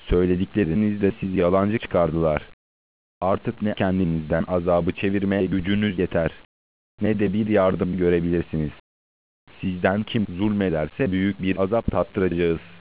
Söylediklerinizle sizi yalancı çıkardılar. Artık ne kendinizden azabı çevirmeye gücünüz yeter, ne de bir yardım görebilirsiniz. Sizden kim zulmederse büyük bir azap tattıracağız.